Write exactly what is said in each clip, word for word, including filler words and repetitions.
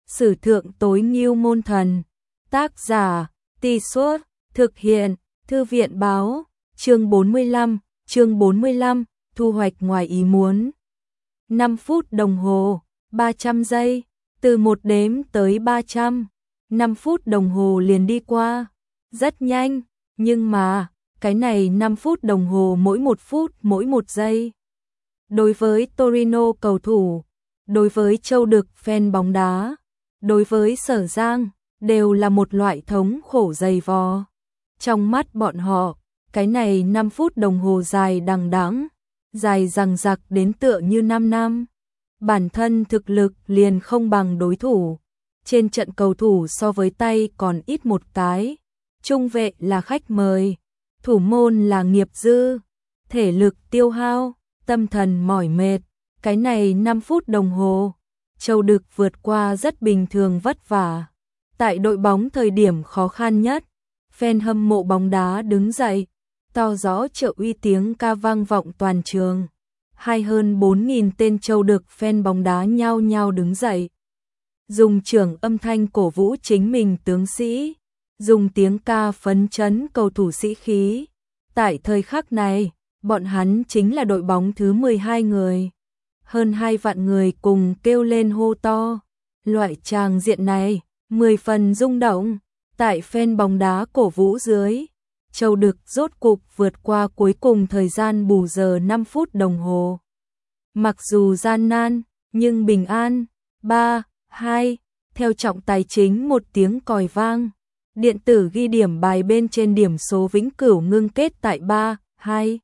Sử thượng tối ngưu môn thần. Tác giả, Tì Suốt, thực hiện, Thư viện báo, chương bốn mươi lăm, chương bốn mươi lăm, thu hoạch ngoài ý muốn. năm phút đồng hồ, ba trăm giây, từ một đếm tới ba trăm, năm phút đồng hồ liền đi qua, rất nhanh, nhưng mà, cái này năm phút đồng hồ mỗi một phút mỗi một giây. Đối với Torino cầu thủ, đối với Châu Đực fan bóng đá, đối với Sở Giang, đều là một loại thống khổ dày vò. Trong mắt bọn họ, cái này năm phút đồng hồ dài đằng đẵng, dài dằng dặc đến tựa như năm năm. Bản thân thực lực liền không bằng đối thủ. Trên trận cầu thủ so với tay còn ít một cái. Trung vệ là khách mời, thủ môn là nghiệp dư, thể lực tiêu hao, tâm thần mỏi mệt. Cái này năm phút đồng hồ, Châu Đực vượt qua rất bình thường vất vả. Tại đội bóng thời điểm khó khăn nhất, fan hâm mộ bóng đá đứng dậy, to rõ trợ uy tiếng ca vang vọng toàn trường. Hai hơn bốn nghìn tên Châu Đực fan bóng đá nhao nhao đứng dậy. Dùng trưởng âm thanh cổ vũ chính mình tướng sĩ, dùng tiếng ca phấn chấn cầu thủ sĩ khí. Tại thời khắc này, bọn hắn chính là đội bóng thứ mười hai người. Hơn hai vạn người cùng kêu lên hô to. Loại tràng diện này, mười phần rung động. Tại fan bóng đá cổ vũ dưới, Châu Đực rốt cục vượt qua cuối cùng thời gian bù giờ năm phút đồng hồ. Mặc dù gian nan, nhưng bình an. Ba, hai, theo trọng tài chính một tiếng còi vang. Điện tử ghi điểm bài bên trên điểm số vĩnh cửu ngưng kết tại ba, hai.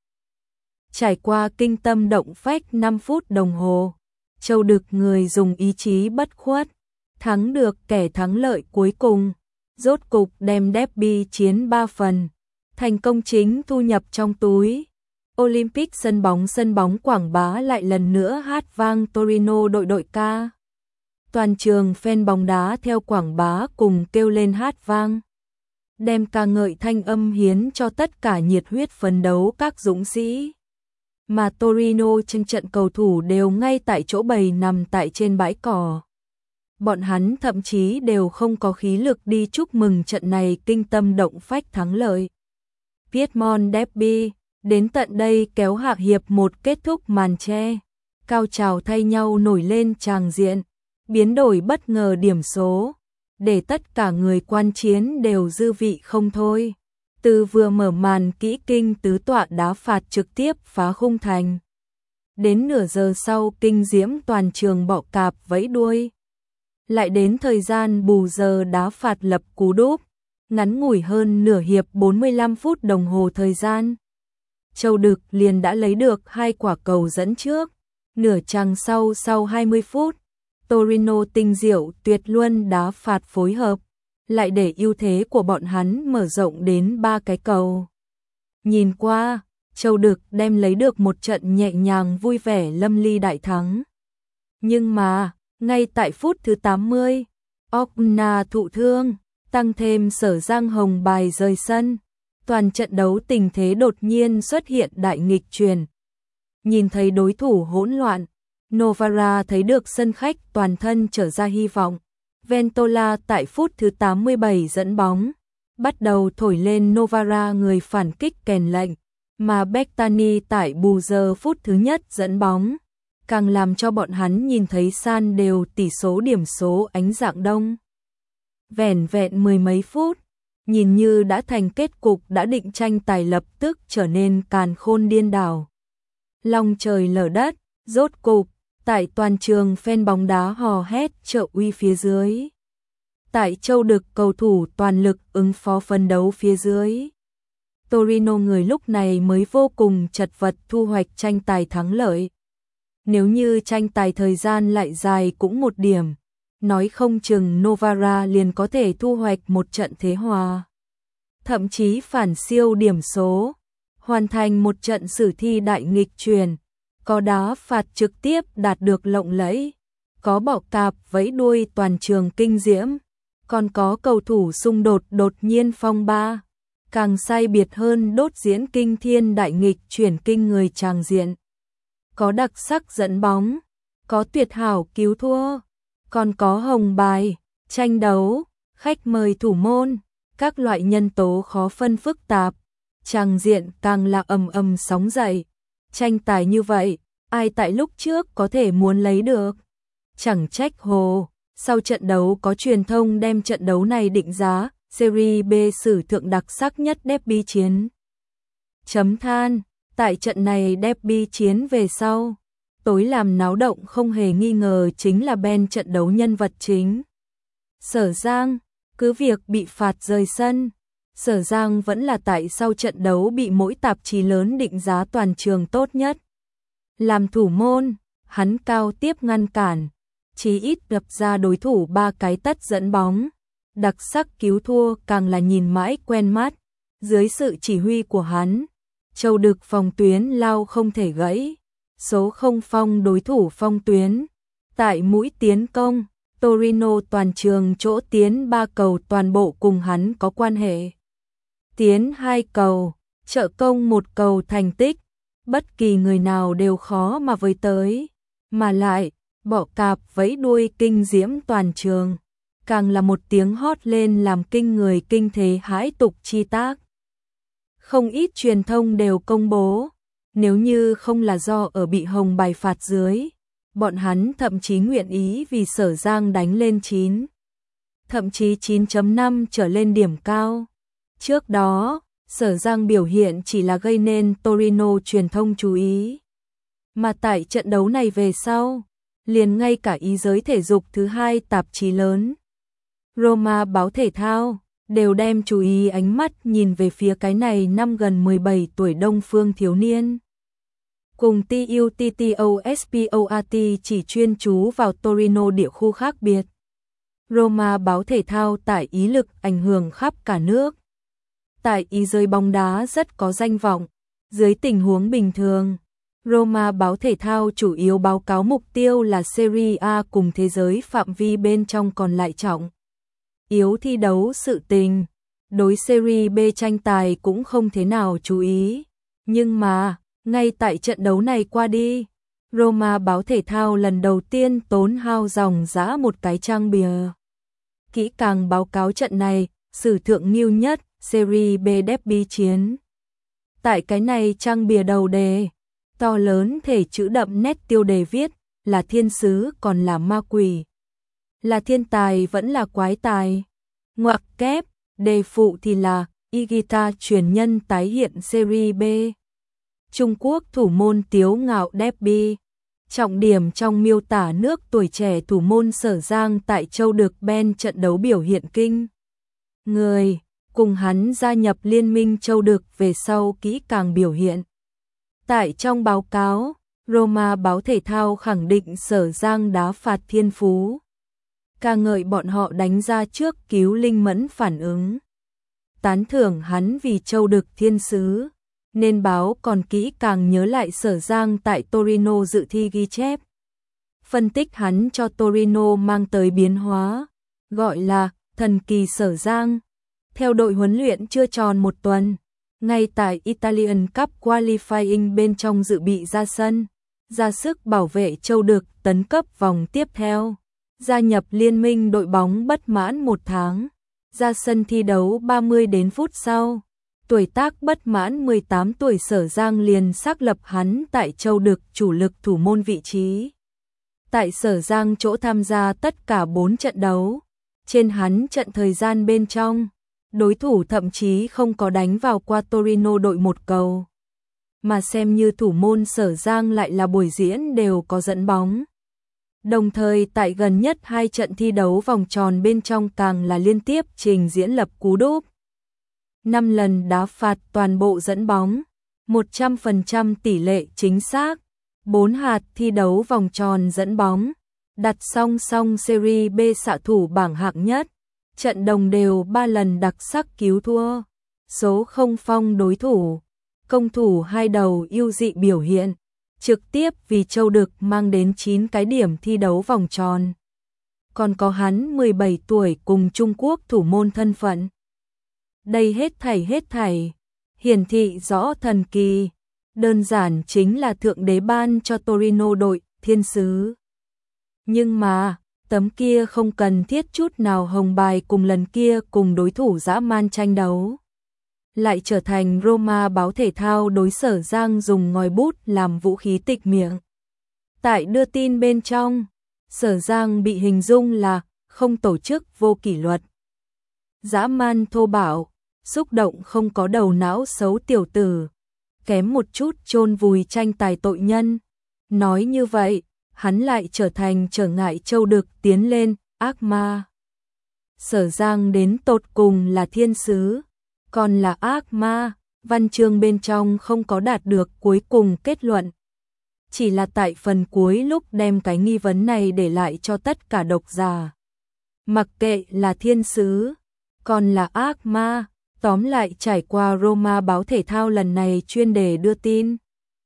Trải qua kinh tâm động phách năm phút đồng hồ, Châu Đực người dùng ý chí bất khuất, thắng được kẻ thắng lợi cuối cùng, rốt cục đem derby chiến ba phần, thành công chính thu nhập trong túi. Olympic sân bóng sân bóng Quảng Bá lại lần nữa hát vang Torino đội đội ca. Toàn trường fan bóng đá theo Quảng Bá cùng kêu lên hát vang, đem ca ngợi thanh âm hiến cho tất cả nhiệt huyết phấn đấu các dũng sĩ. Mà Torino trên trận cầu thủ đều ngay tại chỗ bầy nằm tại trên bãi cỏ. Bọn hắn thậm chí đều không có khí lực đi chúc mừng trận này kinh tâm động phách thắng lợi. Piedmont Derby, đến tận đây kéo hạ hiệp một kết thúc màn che. Cao trào thay nhau nổi lên tràng diện, biến đổi bất ngờ điểm số, để tất cả người quan chiến đều dư vị không thôi. Từ vừa mở màn kỹ kinh tứ tọa đá phạt trực tiếp phá khung thành. Đến nửa giờ sau kinh diễm toàn trường bọ cạp vẫy đuôi. Lại đến thời gian bù giờ đá phạt lập cú đúp. Ngắn ngủi hơn nửa hiệp bốn mươi lăm phút đồng hồ thời gian. Châu Đực liền đã lấy được hai quả cầu dẫn trước. Nửa chặng sau sau hai mươi phút, Torino tinh diệu tuyệt luân đá phạt phối hợp, lại để ưu thế của bọn hắn mở rộng đến ba cái cầu. Nhìn qua, Châu Đực đem lấy được một trận nhẹ nhàng vui vẻ lâm ly đại thắng. Nhưng mà, ngay tại phút thứ tám mươi, Okna thụ thương, tăng thêm Sở Giang hồng bài rời sân. Toàn trận đấu tình thế đột nhiên xuất hiện đại nghịch chuyển. Nhìn thấy đối thủ hỗn loạn, Novara thấy được sân khách toàn thân trở ra hy vọng. Ventola tại phút thứ tám mươi bảy dẫn bóng, bắt đầu thổi lên Novara người phản kích kèn lệnh, mà Bettani tại bù giờ phút thứ nhất dẫn bóng, càng làm cho bọn hắn nhìn thấy san đều tỷ số điểm số ánh dạng đông. Vẻn vẹn mười mấy phút, nhìn như đã thành kết cục đã định, tranh tài lập tức trở nên càn khôn điên đảo. Long trời lở đất, rốt cục, tại toàn trường fan bóng đá hò hét trợ uy phía dưới. Tại Châu Đực cầu thủ toàn lực ứng phó phân đấu phía dưới. Torino người lúc này mới vô cùng chật vật thu hoạch tranh tài thắng lợi. Nếu như tranh tài thời gian lại dài cũng một điểm, nói không chừng Novara liền có thể thu hoạch một trận thế hòa. Thậm chí phản siêu điểm số, hoàn thành một trận sử thi đại nghịch chuyển. Có đá phạt trực tiếp đạt được lộng lẫy, có bọ cạp vẫy đuôi toàn trường kinh diễm, còn có cầu thủ xung đột đột nhiên phong ba, càng sai biệt hơn đốt diễn kinh thiên đại nghịch chuyển kinh người tràng diện. Có đặc sắc dẫn bóng, có tuyệt hảo cứu thua, Còn có hồng bài, tranh đấu, khách mời thủ môn, các loại nhân tố khó phân phức tạp, tràng diện càng là ầm ầm sóng dậy. Tranh tài như vậy, ai tại lúc trước có thể muốn lấy được. Chẳng trách hồ, sau trận đấu có truyền thông đem trận đấu này định giá, Serie B sử thượng đặc sắc nhất derby chiến. Chấm than, tại trận này derby chiến về sau, tối làm náo động không hề nghi ngờ chính là Ben trận đấu nhân vật chính. Sở Giang, cứ việc bị phạt rời sân, Sở Giang vẫn là tại sau trận đấu bị mỗi tạp chí lớn định giá toàn trường tốt nhất. Làm thủ môn, hắn cao tiếp ngăn cản, chí ít đập ra đối thủ ba cái tất dẫn bóng. Đặc sắc cứu thua càng là nhìn mãi quen mắt, dưới sự chỉ huy của hắn, Châu Đực phòng tuyến lao không thể gãy, số không phong đối thủ phong tuyến. Tại mũi tiến công, Torino toàn trường chỗ tiến ba cầu toàn bộ cùng hắn có quan hệ. Tiến hai cầu, trợ công một cầu thành tích, bất kỳ người nào đều khó mà với tới, mà lại, bỏ cạp vẫy đuôi kinh diễm toàn trường. Càng là một tiếng hót lên làm kinh người kinh thế hãi tục chi tác. Không ít truyền thông đều công bố, nếu như không là do ở bị hồng bài phạt dưới, bọn hắn thậm chí nguyện ý vì Sở Giang đánh lên chín, thậm chí chín chấm năm trở lên điểm cao. Trước đó, Sở Giang biểu hiện chỉ là gây nên Torino truyền thông chú ý. Mà tại trận đấu này về sau, liền ngay cả ý giới thể dục thứ hai tạp chí lớn, Roma báo thể thao, đều đem chú ý ánh mắt nhìn về phía cái này năm gần mười bảy tuổi đông phương thiếu niên. Cùng TUTTOSPORT chỉ chuyên chú vào Torino địa khu khác biệt. Roma báo thể thao tại Ý lực ảnh hưởng khắp cả nước. Tại Ý giới bóng đá rất có danh vọng. Dưới tình huống bình thường, Roma báo thể thao chủ yếu báo cáo mục tiêu là Serie A cùng thế giới phạm vi bên trong còn lại trọng yếu thi đấu sự tình. Đối Serie B tranh tài cũng không thế nào chú ý. Nhưng mà, ngay tại trận đấu này qua đi, Roma báo thể thao lần đầu tiên tốn hao dòng dã một cái trang bìa. Kỹ càng báo cáo trận này, sử thượng nghiêu nhất, Serie B derby chiến. Tại cái này trang bìa đầu đề, to lớn thể chữ đậm nét tiêu đề viết, là thiên sứ còn là ma quỷ. Là thiên tài vẫn là quái tài. Ngoặc kép, đề phụ thì là Igita truyền nhân tái hiện Serie B. Trung Quốc thủ môn tiếu ngạo derby. Trọng điểm trong miêu tả nước tuổi trẻ thủ môn Sở Giang tại Châu Đực Ben trận đấu biểu hiện kinh người, cùng hắn gia nhập liên minh Châu Đực về sau kỹ càng biểu hiện. Tại trong báo cáo, Roma báo thể thao khẳng định Sở Giang đá phạt thiên phú, ca ngợi bọn họ đánh ra trước cứu linh mẫn phản ứng, tán thưởng hắn vì Châu Đực thiên sứ. Nên báo còn kỹ càng nhớ lại Sở Giang tại Torino dự thi ghi chép. Phân tích hắn cho Torino mang tới biến hóa, gọi là thần kỳ Sở Giang. Theo đội huấn luyện chưa tròn một tuần, ngay tại Italian Cup Qualifying bên trong dự bị ra sân, ra sức bảo vệ Châu Đực tấn cấp vòng tiếp theo, gia nhập liên minh đội bóng bất mãn một tháng, ra sân thi đấu ba mươi đến phút sau. Tuổi tác bất mãn mười tám tuổi Sở Giang liền xác lập hắn tại Châu Đực chủ lực thủ môn vị trí. Tại Sở Giang chỗ tham gia tất cả bốn trận đấu, trên hắn trận thời gian bên trong, đối thủ thậm chí không có đánh vào qua Torino đội một cầu. Mà xem như thủ môn Sở Giang lại là buổi diễn đều có dẫn bóng. Đồng thời tại gần nhất hai trận thi đấu vòng tròn bên trong càng là liên tiếp trình diễn lập cú đúp. năm lần đá phạt toàn bộ dẫn bóng, một trăm phần trăm tỷ lệ chính xác, bốn hạt thi đấu vòng tròn dẫn bóng, đặt song song Serie B xạ thủ bảng hạng nhất, trận đồng đều ba lần đặc sắc cứu thua, số không phong đối thủ, công thủ hai đầu ưu dị biểu hiện, trực tiếp vì Châu Đực mang đến chín cái điểm thi đấu vòng tròn. Còn có hắn mười bảy tuổi cùng Trung Quốc thủ môn thân phận. Đây hết thảy hết thảy, hiển thị rõ thần kỳ, đơn giản chính là thượng đế ban cho Torino đội thiên sứ. Nhưng mà, Tấm kia không cần thiết chút nào hồng bài cùng lần kia cùng đối thủ dã man tranh đấu. Lại trở thành Roma báo thể thao đối Sở Giang dùng ngòi bút làm vũ khí tịch miệng. Tại đưa tin bên trong, Sở Giang bị hình dung là không tổ chức, vô kỷ luật, dã man thô bạo, xúc động không có đầu não, xấu tiểu tử, kém một chút chôn vùi tranh tài tội nhân. Nói như vậy, hắn lại trở thành trở ngại châu đực tiến lên, ác ma. Sở Giang đến tột cùng là thiên sứ, còn là ác ma, văn chương bên trong không có đạt được cuối cùng kết luận. Chỉ là tại phần cuối lúc đem cái nghi vấn này để lại cho tất cả độc giả. Mặc kệ là thiên sứ, còn là ác ma, tóm lại trải qua Roma báo thể thao lần này chuyên đề đưa tin.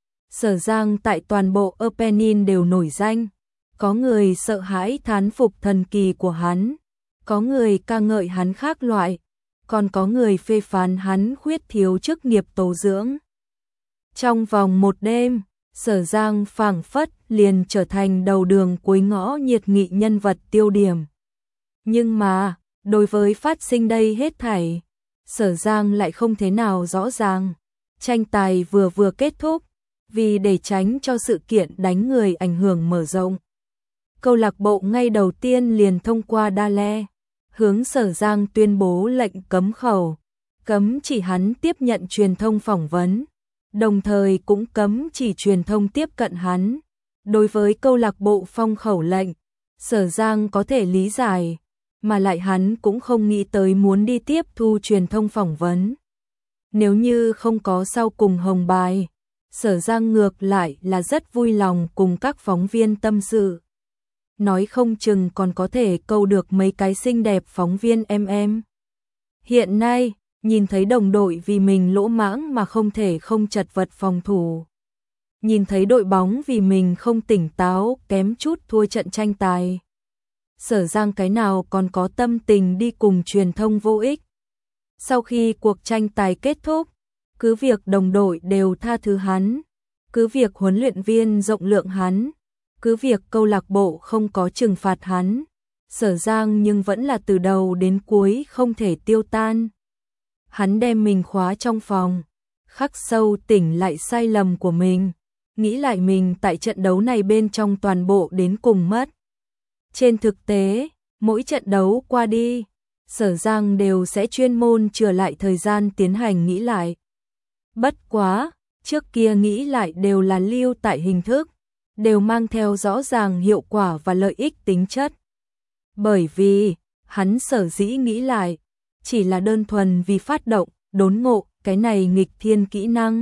Sở Giang tại toàn bộ Apennine đều nổi danh, có người sợ hãi thán phục thần kỳ của hắn, có người ca ngợi hắn khác loại, còn có người phê phán hắn khuyết thiếu chức nghiệp tố dưỡng. Trong vòng một đêm, Sở Giang phảng phất liền trở thành đầu đường cuối ngõ nhiệt nghị nhân vật tiêu điểm. Nhưng mà, đối với phát sinh đây hết thảy, Sở Giang lại không thế nào rõ ràng. Tranh tài vừa vừa kết thúc, vì để tránh cho sự kiện đánh người ảnh hưởng mở rộng, câu lạc bộ ngay đầu tiên liền thông qua đa le, hướng Sở Giang tuyên bố lệnh cấm khẩu, cấm chỉ hắn tiếp nhận truyền thông phỏng vấn, đồng thời cũng cấm chỉ truyền thông tiếp cận hắn. Đối với câu lạc bộ phong khẩu lệnh, Sở Giang có thể lý giải, mà lại hắn cũng không nghĩ tới muốn đi tiếp thu truyền thông phỏng vấn. Nếu như không có sau cùng hồng bài, Sở Giang ngược lại là rất vui lòng cùng các phóng viên tâm sự. Nói không chừng còn có thể câu được mấy cái xinh đẹp phóng viên em em. Hiện nay, nhìn thấy đồng đội vì mình lỗ mãng mà không thể không chật vật phòng thủ. Nhìn thấy đội bóng vì mình không tỉnh táo kém chút thua trận tranh tài. Sở Giang cái nào còn có tâm tình đi cùng truyền thông vô ích. Sau khi cuộc tranh tài kết thúc, cứ việc đồng đội đều tha thứ hắn, cứ việc huấn luyện viên rộng lượng hắn, cứ việc câu lạc bộ không có trừng phạt hắn, Sở Giang nhưng vẫn là từ đầu đến cuối không thể tiêu tan. Hắn đem mình khóa trong phòng, khắc sâu tỉnh lại sai lầm của mình, nghĩ lại mình tại trận đấu này bên trong toàn bộ đến cùng mất. Trên thực tế, mỗi trận đấu qua đi, Sở Giang đều sẽ chuyên môn chừa lại thời gian tiến hành nghĩ lại. Bất quá, trước kia nghĩ lại đều là lưu tại hình thức, đều mang theo rõ ràng hiệu quả và lợi ích tính chất. Bởi vì, hắn sở dĩ nghĩ lại, chỉ là đơn thuần vì phát động, đốn ngộ, cái này nghịch thiên kỹ năng.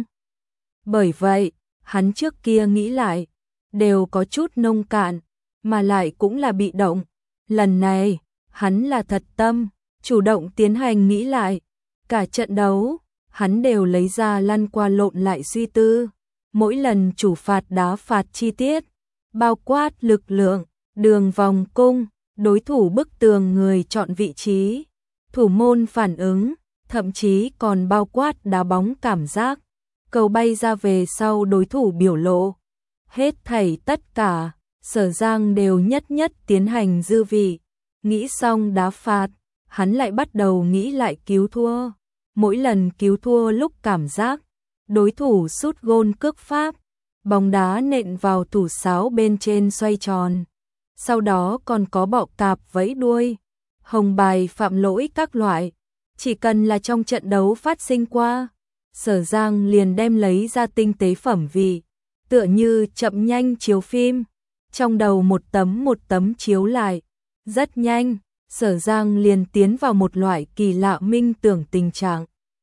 Bởi vậy, hắn trước kia nghĩ lại, đều có chút nông cạn, mà lại cũng là bị động. Lần này, hắn là thật tâm, chủ động tiến hành nghĩ lại. Cả trận đấu, hắn đều lấy ra lăn qua lộn lại suy tư. Mỗi lần chủ phạt đá phạt chi tiết, bao quát lực lượng, đường vòng cung, đối thủ bức tường người chọn vị trí, thủ môn phản ứng, thậm chí còn bao quát đá bóng cảm giác, cầu bay ra về sau đối thủ biểu lộ. Hết thảy tất cả, Sở Giang đều nhất nhất tiến hành dư vị. Nghĩ xong đá phạt, hắn lại bắt đầu nghĩ lại cứu thua. Mỗi lần cứu thua lúc cảm giác, đối thủ sút gôn cước pháp, bóng đá nện vào thủ sáo bên trên xoay tròn. Sau đó còn có bọ cạp vẫy đuôi, hồng bài phạm lỗi các loại. Chỉ cần là trong trận đấu phát sinh qua, Sở Giang liền đem lấy ra tinh tế phẩm vị, tựa như chậm nhanh chiếu phim. Trong đầu một tấm một tấm chiếu lại, rất nhanh, Sở Giang liền tiến vào một loại kỳ lạ minh tưởng tình trạng.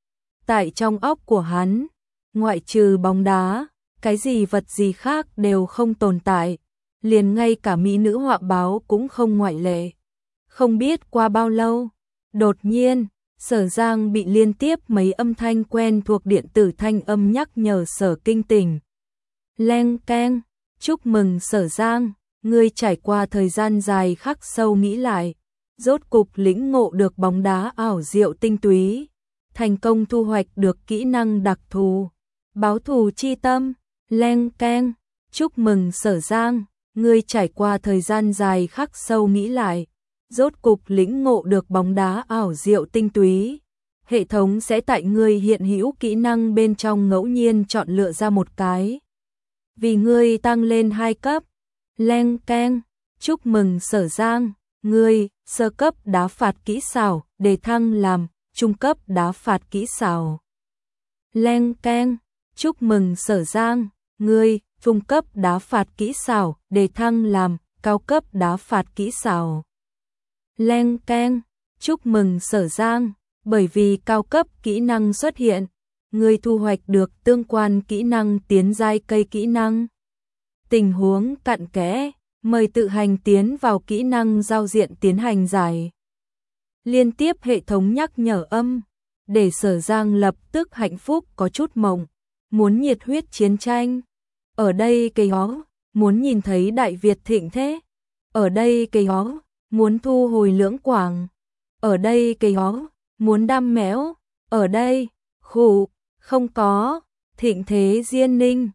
Tại trong óc của hắn, ngoại trừ bóng đá, cái gì vật gì khác đều không tồn tại, liền ngay cả mỹ nữ họa báo cũng không ngoại lệ. Không biết qua bao lâu, đột nhiên, Sở Giang bị liên tiếp mấy âm thanh quen thuộc điện tử thanh âm nhắc nhở Sở kinh tỉnh. Leng keng, chúc mừng Sở Giang, ngươi trải qua thời gian dài khắc sâu nghĩ lại, rốt cục lĩnh ngộ được bóng đá ảo diệu tinh túy, thành công thu hoạch được kỹ năng đặc thù, báo thù chi tâm. Leng keng, chúc mừng Sở Giang, ngươi trải qua thời gian dài khắc sâu nghĩ lại, rốt cục lĩnh ngộ được bóng đá ảo diệu tinh túy. Hệ thống sẽ tại ngươi hiện hữu kỹ năng bên trong ngẫu nhiên chọn lựa ra một cái. Vì ngươi tăng lên hai cấp. Leng keng, chúc mừng Sở Giang, ngươi sơ cấp đá phạt kỹ xảo, đề thăng làm trung cấp đá phạt kỹ xảo. Leng keng, chúc mừng Sở Giang, ngươi trung cấp đá phạt kỹ xảo, đề thăng làm cao cấp đá phạt kỹ xảo. Leng keng, chúc mừng Sở Giang, bởi vì cao cấp kỹ năng xuất hiện, ngươi thu hoạch được tương quan kỹ năng tiến giai cây kỹ năng. Tình huống cặn kẽ, mời tự hành tiến vào kỹ năng giao diện tiến hành giải. Liên tiếp hệ thống nhắc nhở âm, để Sở Giang lập tức hạnh phúc có chút mộng, muốn nhiệt huyết chiến tranh. Ở đây cây hó, muốn nhìn thấy Đại Việt thịnh thế. Ở đây cây hó, muốn thu hồi lưỡng quảng. Ở đây cây hó, muốn đam mẽo. Ở đây, khủ, không có, thịnh thế diên ninh.